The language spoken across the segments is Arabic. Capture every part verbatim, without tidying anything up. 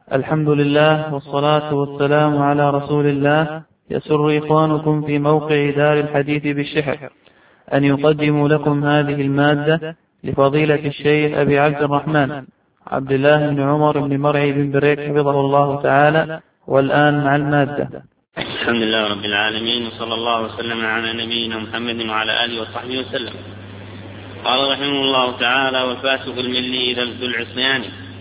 الحمد لله والصلاة والسلام على رسول الله. يسر إخوانكم في موقع دار الحديث بالشحر أن يقدموا لكم هذه المادة لفضيلة الشيخ أبي عبد الرحمن عبد الله بن عمر بن مرعي بن بريك حفظه الله تعالى. والآن مع المادة. الحمد لله رب العالمين، وصلى الله وسلم على نبينا محمد وعلى آله وصحبه وسلم. قال رحمه الله تعالى: والفاسق الملي ذو العصيان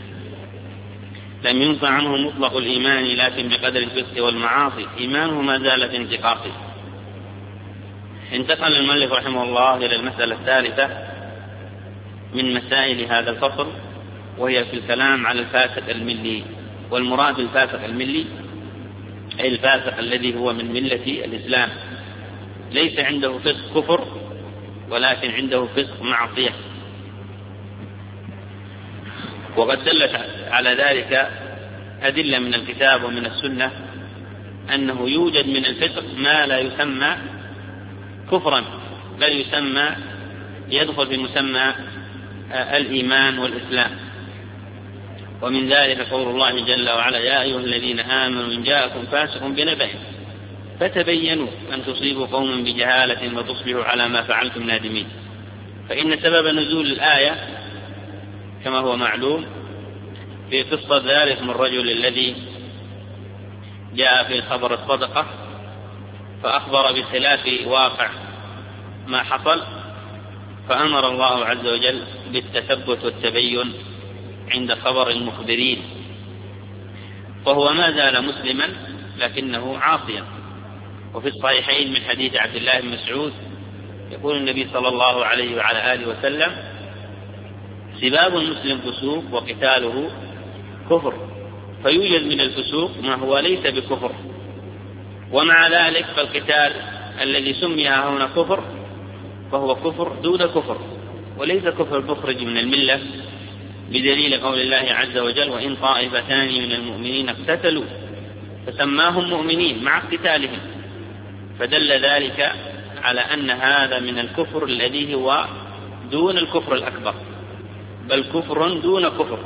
لم ينفع عنه مطلق الإيمان، لكن بقدر الفسق والمعاصي إيمانه ما زال في انتقاصه. انتقل المؤلف رحمه الله إلى المسألة الثالثة من مسائل هذا الفصل، وهي في الكلام على الفاسق الملي. والمراد الفاسق الملي أي الفاسق الذي هو من ملة الإسلام، ليس عنده فسق كفر، ولكن عنده فسق معصية. وقد دلت على ذلك أدلة من الكتاب ومن السنة أنه يوجد من الفسق ما لا يسمى كفرا، بل يسمى يدخل في مسمى الإيمان والإسلام. ومن ذلك قول الله جل وعلا: يا أيها الذين آمنوا إن جاءكم فاسق بنبأ فتبينوا أن تصيبوا قوما بجهالة وتصبحوا على ما فعلتم نادمين. فإن سبب نزول الآية كما هو معلوم في قصة ذلك من الرجل الذي جاء في خبر الصدقة فأخبر بخلاف واقع ما حصل، فأمر الله عز وجل بالتثبت والتبين عند خبر المخبرين، فهو ما زال مسلما لكنه عاصيا. وفي الصحيحين من حديث عبد الله بن مسعود يقول النبي صلى الله عليه وعلى آله وسلم: سباب المسلم فسوق وقتاله كفر. فيوجد من الفسوق ما هو ليس بكفر، ومع ذلك فالقتال الذي سمي هنا كفر فهو كفر دون كفر، وليس كفر مخرج من الملة، بدليل قول الله عز وجل: وإن طائفتان من المؤمنين اقتتلوا فسماهم مؤمنين مع اقتتالهم. فدل ذلك على أن هذا من الكفر الذي هو دون الكفر الأكبر، بل كفر دون كفر.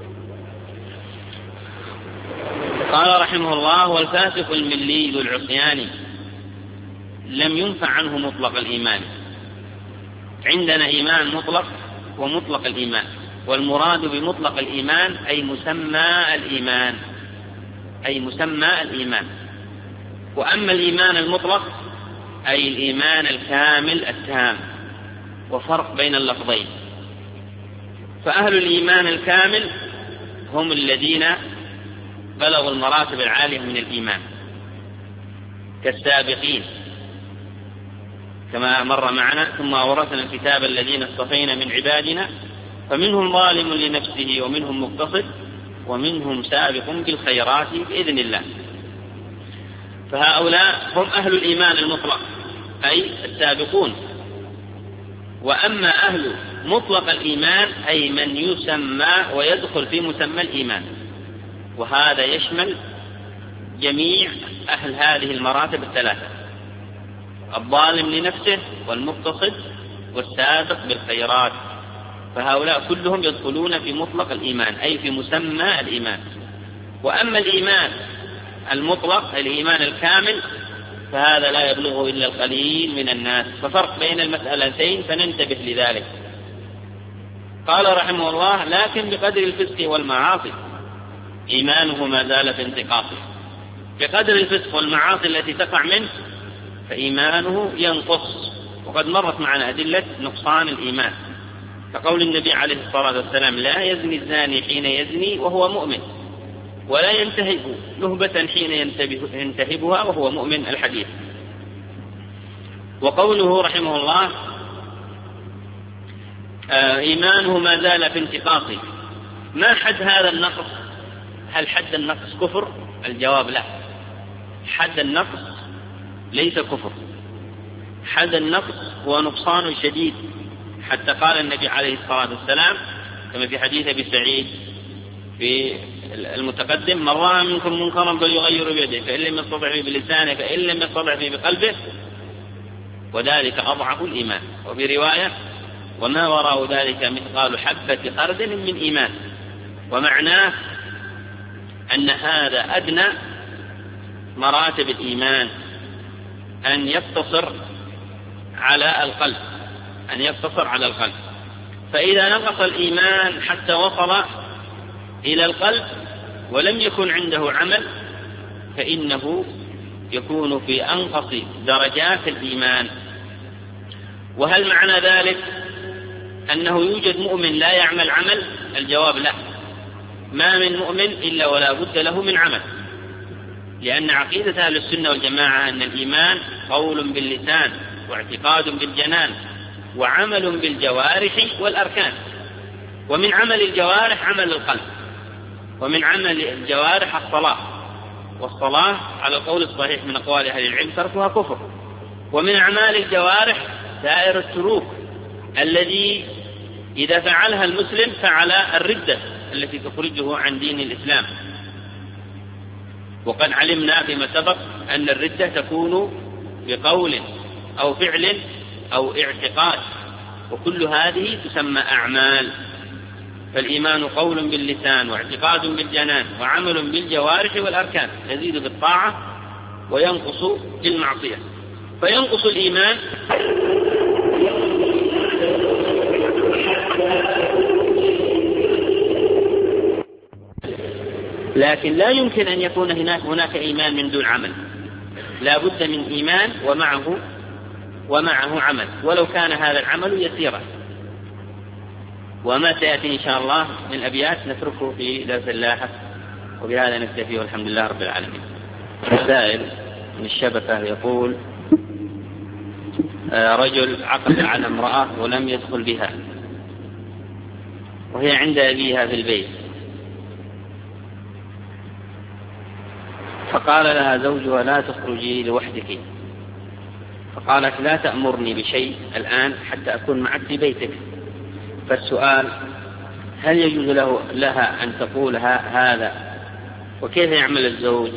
قال رحمه الله: والفاسق الملي ذو العصيان لم ينفع عنه مطلق الإيمان. عندنا إيمان مطلق ومطلق الإيمان، والمراد بمطلق الإيمان أي مسمى الإيمان، أي مسمى الإيمان. وأما الإيمان المطلق أي الإيمان الكامل التام، وفرق بين اللفظين. فأهل الإيمان الكامل هم الذين بلغوا المراتب العالية من الإيمان كالسابقين كما مر معنا: ثم أورثنا الكتاب الذين اصطفينا من عبادنا فمنهم ظالم لنفسه ومنهم مقتصد ومنهم سابق بالخيرات بإذن الله. فهؤلاء هم أهل الإيمان المطلق أي السابقون. وأما أهل مطلق الإيمان أي من يسمى ويدخل في مسمى الإيمان، وهذا يشمل جميع أهل هذه المراتب الثلاثة: الظالم لنفسه والمقتصد والسابق بالخيرات. فهؤلاء كلهم يدخلون في مطلق الإيمان أي في مسمى الإيمان. وأما الإيمان المطلق الإيمان الكامل فهذا لا يبلغه إلا القليل من الناس. ففرق بين المسألتين فننتبه لذلك. قال رحمه الله: لكن بقدر الفسق والمعاصي إيمانه ما زال في انتقاصه. بقدر الفسق والمعاصي التي تقع منه فإيمانه ينقص. وقد مرت معنا أدلة نقصان الإيمان، كقول النبي عليه الصلاة والسلام: لا يزني الزاني حين يزني وهو مؤمن، ولا ينتهب نهبة حين ينتهبها وهو مؤمن. الحديث. وقوله رحمه الله: إيمانه ما زال في انتقاصه. ما حد هذا النقص؟ هل حد النقص كفر؟ الجواب لا، حد النقص ليس كفر. حد النقص هو نقصان شديد، حتى قال النبي عليه الصلاة والسلام كما في حديث أبي سعيد في المتقدم: من رأى منكم منكرا فليغير بيده، فإن لم يستطع به بلسانه، فإن لم يستطع به بقلبه، وذلك أضعف الإيمان. وفي رواية: وما وراء ذلك مثقال حبة خردل من إيمان. ومعناه أن هذا أدنى مراتب الإيمان، أن يقتصر على القلب، أن يقتصر على القلب. فإذا نقص الإيمان حتى وصل إلى القلب ولم يكن عنده عمل، فإنه يكون في أنقص درجات الإيمان. وهل معنى ذلك أنه يوجد مؤمن لا يعمل عمل؟ الجواب لا، ما من مؤمن إلا ولا بد له من عمل، لأن عقيدة أهل السنة والجماعة أن الإيمان قول باللسان واعتقاد بالجنان وعمل بالجوارح والأركان. ومن عمل الجوارح عمل القلب، ومن عمل الجوارح الصلاة، والصلاة على القول الصحيح من أقوال أهل العلم تركها كفر. ومن أعمال الجوارح سائر السلوك الذي إذا فعلها المسلم فعل الردة التي تخرجه عن دين الإسلام. وقد علمنا فيما سبق أن الردة تكون بقول أو فعل أو اعتقاد، وكل هذه تسمى أعمال. فالإيمان قول باللسان واعتقاد بالجنان وعمل بالجوارح والأركان، يزيد بالطاعة وينقص بالمعصية. فينقص الإيمان لكن لا يمكن أن يكون هناك هناك إيمان من دون عمل، لا بد من إيمان ومعه ومعه عمل، ولو كان هذا العمل يسيرا. وما سيأتي إن شاء الله من أبيات نتركه في درس اللاحق، وبهذا نكتفي والحمد لله رب العالمين. رسائل من الشبكة يقول: رجل عقد على امرأة ولم يدخل بها وهي عند أبيها في البيت، فقال لها زوجها: لا تخرجي لوحدك، فقالت: لا تأمرني بشيء الآن حتى أكون معك في بيتك. فالسؤال: هل يجوز له لها أن تقولها هذا؟ وكيف يعمل الزوج؟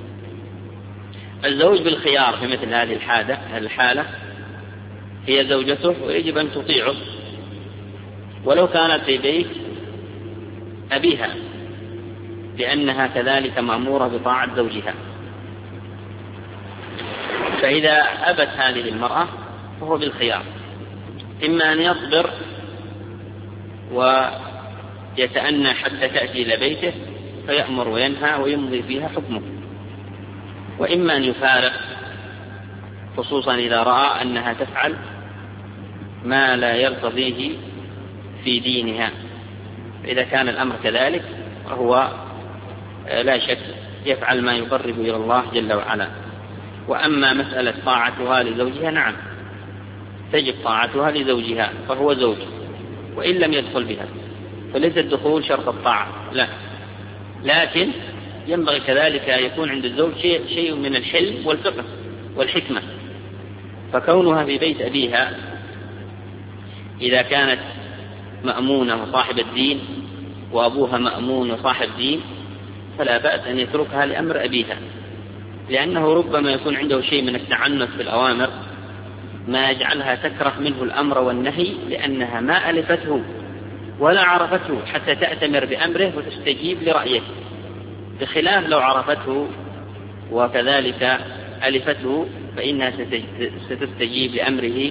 الزوج بالخيار في مثل هذه الحالة، هي زوجته ويجب أن تطيعه ولو كانت في بيت أبيها، لأنها كذلك مأمورة بطاعة زوجها. فإذا أبت هذه المرأة فهو بالخيار، إما أن يصبر ويتأنى حتى تأتي إلى بيته فيأمر وينهى ويمضي فيها حكمه، وإما أن يفارق، خصوصا إذا رأى أنها تفعل ما لا يرتضيه في دينها. إذا كان الأمر كذلك فهو لا شك يفعل ما يقرب إلى الله جل وعلا. وأما مسألة طاعتها لزوجها، نعم تجب طاعتها لزوجها فهو زوج وإن لم يدخل بها، فليس الدخول شرط الطاعة، لا، لكن ينبغي كذلك أن يكون عند الزوج شيء, شيء من الحلم والفقه والحكمة. فكونها في بيت أبيها إذا كانت مأمونة وصاحب الدين وأبوها مأمون وصاحب دين فلا بأس أن يتركها لأمر أبيها، لأنه ربما يكون عنده شيء من التعنت في الأوامر ما يجعلها تكره منه الأمر والنهي، لأنها ما ألفته ولا عرفته حتى تأتمر بأمره وتستجيب لرأيه، بخلاف لو عرفته وكذلك ألفته فإنها ستستجيب لأمره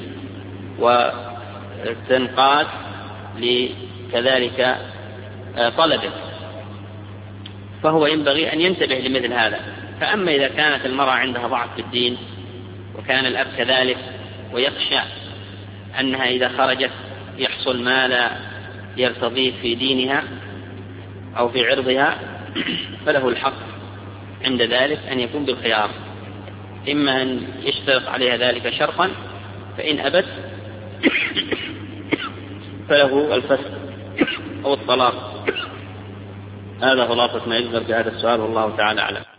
وتنقاد لكذلك طلبه. فهو ينبغي أن ينتبه لمثل هذا. فأما إذا كانت المرأة عندها ضعف في الدين وكان الأب كذلك ويخشى أنها إذا خرجت يحصل ما لا يرتضيه في دينها أو في عرضها، فله الحق عند ذلك أن يكون بالخيار، إما أن يشترط عليها ذلك شرطا، فإن أبت فله الفسخ أو الطلاق. هذا خلاصة ما يذكر في هذا السؤال، والله تعالى أعلم.